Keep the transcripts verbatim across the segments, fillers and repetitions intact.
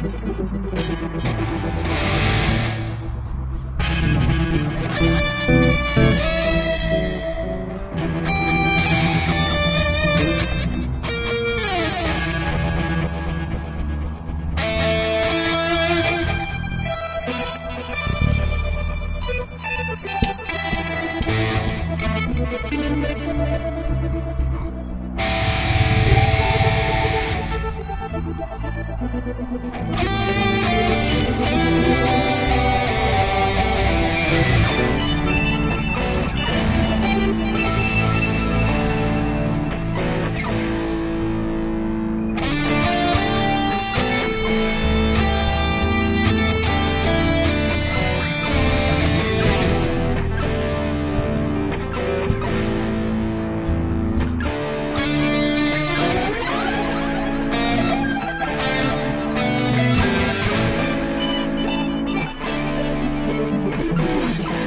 Thank you.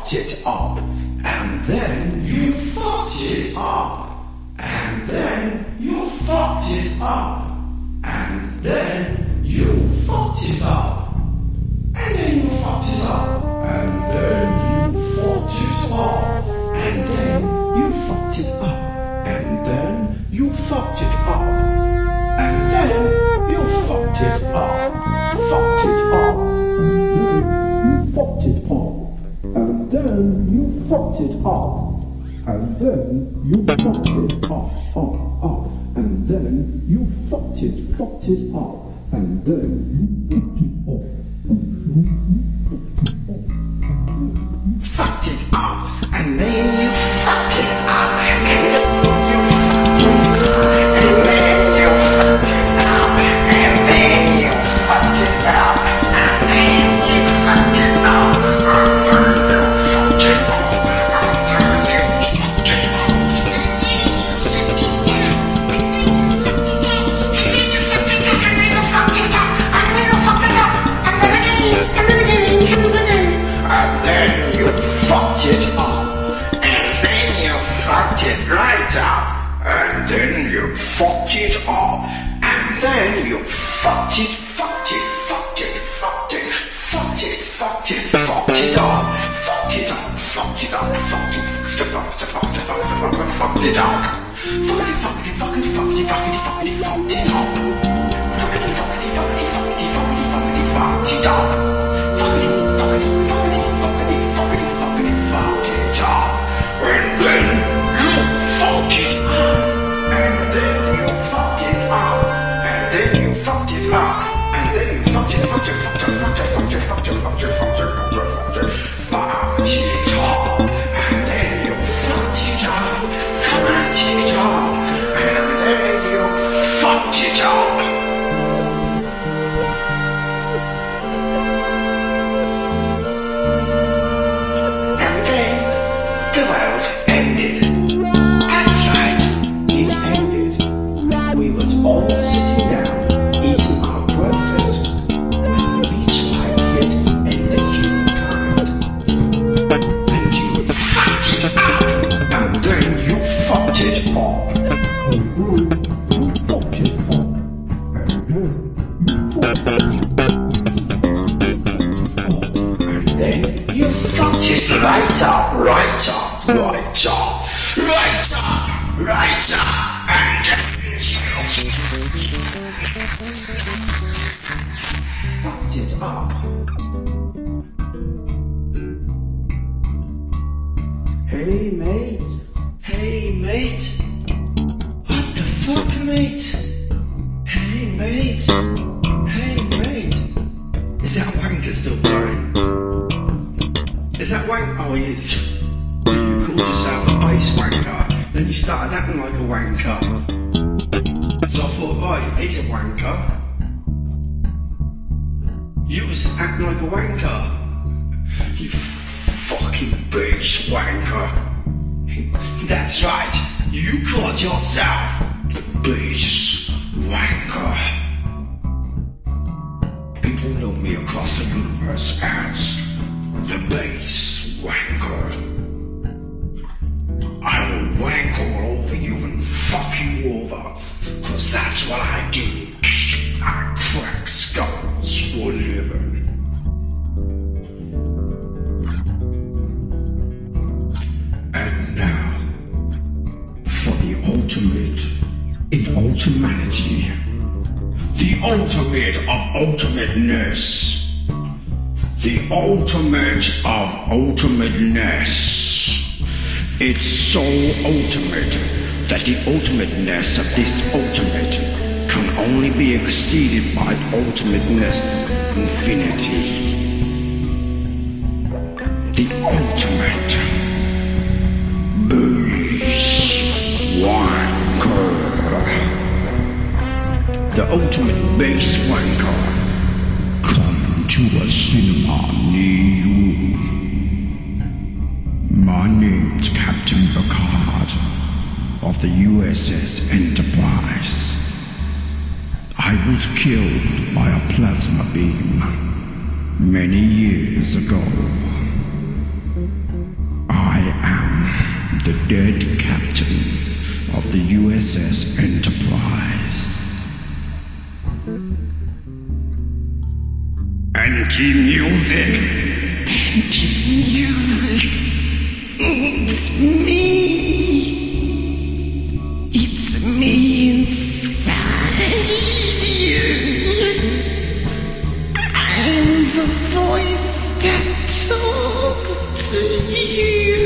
fucked it up, and then you fucked it up, and then you fucked it up, and then you fucked it up, and then you fucked it up, and then you fucked it up, and then you fucked it up, and then you fucked it up, and then you fucked it up, fucked it up, and then you fucked it up, and then you fucked it up, and then you fucked it up, up, up, and then you fucked it, fucked it up, and then you fucked it up, fucked it up, and then you fucked it up, and then you fucked it up, and then you fucked it up, and then you fucked it up, and then you fucked it up, and then you fucked it up, and then you fucked it up, and then you fucked it down, and then you fucked it down, and then you fucked it up, and then you fucked it up, and then you fucked it up, and then again, and then again, and then again, and then you fucked it up, and then you fucked it right up, and then you fucked it up, and then you fucked it, fucked it, fucked it, fucked it, fucked it, fucked it, fucked it up, fucked it up, fucked it up, fucked it, fucked it, fucked it, fucked it, fucked it, fucked it, fucked it up, fuckity, fuckity, fuckity, fuckity, fuckity, fuckity, fucked it up, fuckity, fuckity, fuckity, fuckity, fuckity, fuckity, fucked it up, fuckity, fuckity, fuckity, fuckity, fuckity, fuckity, fucked it up, and then you fucked it up, and then you fucked it up, and then you fucked it up, and then you fucked it, fucked it, fucked it, fucked it, fucked it, fucked it, fucked it, fucked it, fucked it, fucked it, fucked it up, and then you fucked it up, fucked it up, and then you fucked it up. And then the world ended. That's right, it ended. We was all sitting down, eating our breakfast, when the meteorite hit and the humankind. And you fucked it up, and then you fucked it up. And then you fucked it up, and then you fucked it up. And then you fucked it right up, right up, right up, right up, right up, and then you fucked it up. Hey mate, hey mate, what the fuck mate? Hey mate, hey mate, is that wanker still going? Is that wank? Oh he is. You called yourself a bass wanker, then you started acting like a wanker. So I thought, right, he's a wanker. You was acting like a wanker. You fucking bitch wanker. That's right, you called yourself the bitch wanker. People know me across the universe as the bass wanker. I will wank all over you and fuck you over, cause that's what I do. I crack skulls for a living. And now, for the ultimate in ultimatity, the ultimate of ultimateness, the ultimate of ultimateness. It's so ultimate that the ultimateness of this ultimate can only be exceeded by ultimateness infinity. The ultimate bass wanker. The ultimate bass wanker. Come to a cinema near you. My name's Captain Picard of the U S S Enterprise. I was killed by a plasma beam many years ago. the dead captain of the U S S Enterprise. Anti-music. Anti-music. It's me. It's me inside you. I'm the voice that talks to you.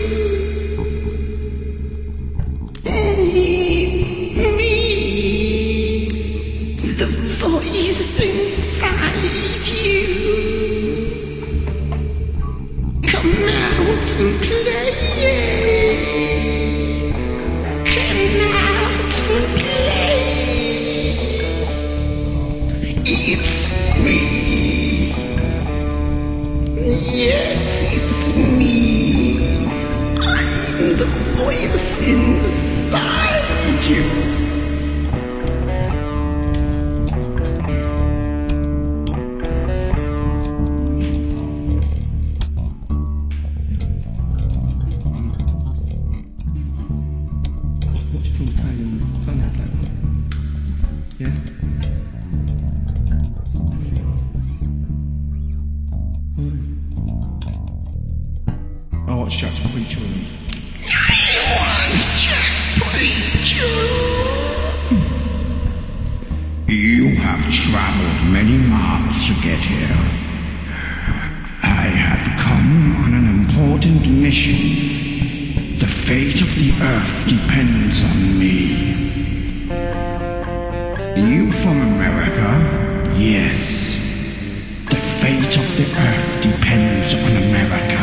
It's me, the voice inside you. Come out and play. Come out and play. It's me. Yes, it's me. I'm the voice inside you. What's Paul playing? Something like that. Yeah? Oh, what shucks, preacher. I want to preacher. You have traveled many miles to get here. I have come on an important mission. The fate of the Earth depends on me. You from America? Yes. The fate of the Earth depends on America.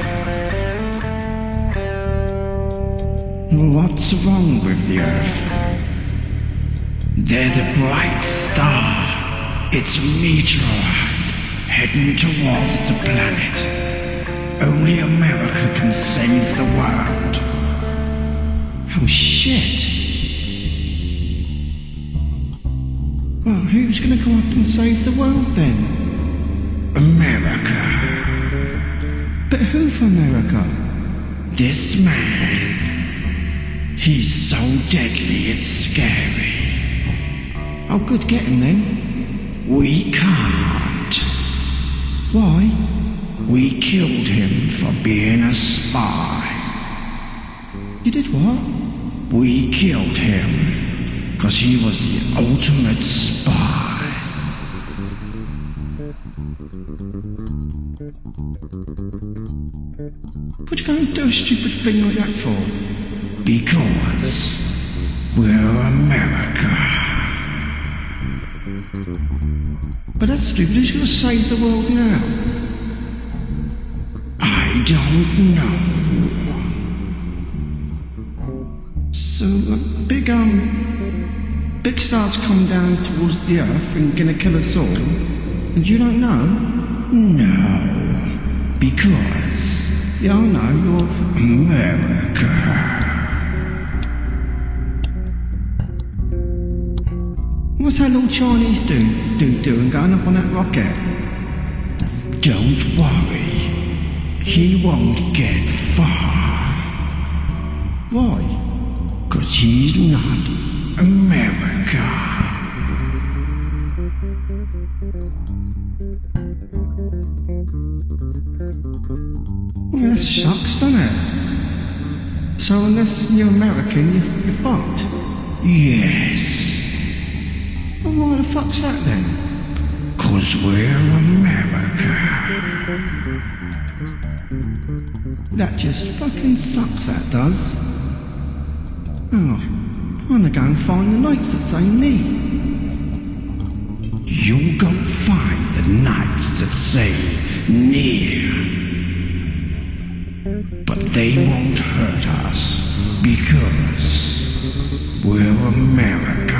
What's wrong with the Earth? They're the bright star. It's a meteorite heading towards the planet. Only America can save the world. Oh shit. Well, who's gonna come up and save the world then? America. But who for America? This man. He's so deadly it's scary. Oh good, get him then. We can't. Why? We killed him for being a spy. You did what? We killed him because he was the ultimate spy. What'd you go and do a stupid thing like that for? Because we're America. But that's stupid. Who's going to save the world now? I don't know. So, uh, big, um, big stars come down towards the Earth and gonna kill us all, and you don't know? No, because, yeah, I know, you're America. What's that little Chinese dude, dude doing going up on that rocket? Don't worry. He won't get far. Why? 'Cause he's not America. Well, that sucks, doesn't it? So unless you're American, you're, you're fucked? Yes. Well, why the fuck's that then? 'Cause we're America. That just fucking sucks, that does. Oh, I'm gonna go and find the lights that say me. You go find the lights that say near. But they won't hurt us because we're America.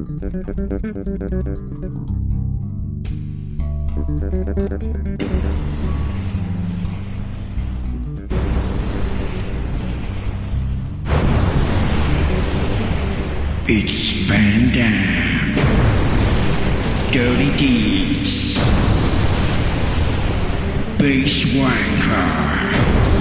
It's Van Damme. Dirty Deeds. Base Wanker.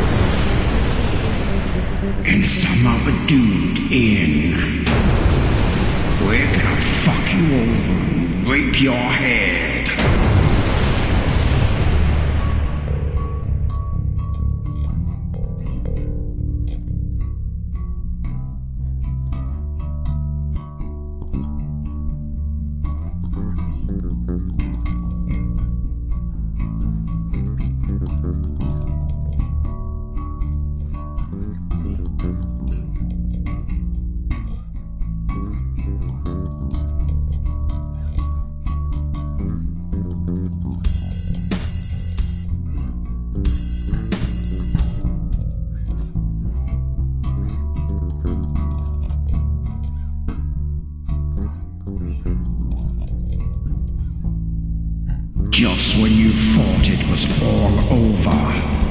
And some other dude in. We're gonna fuck you over, rape your head. Just when you thought it was all over,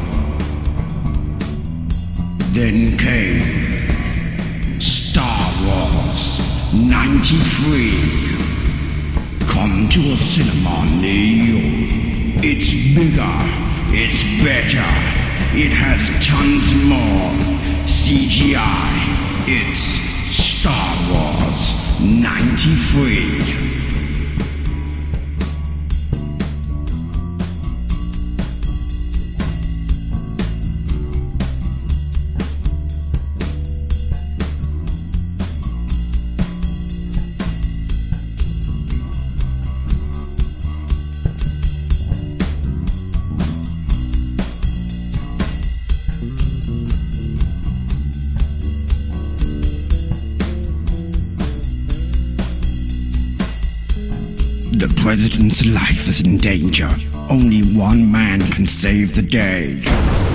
then came Star Wars ninety-three. Come to a cinema near you. It's bigger, it's better, it has tons more C G I. It's Star Wars ninety-three. The president's life is in danger. Only one man can save the day.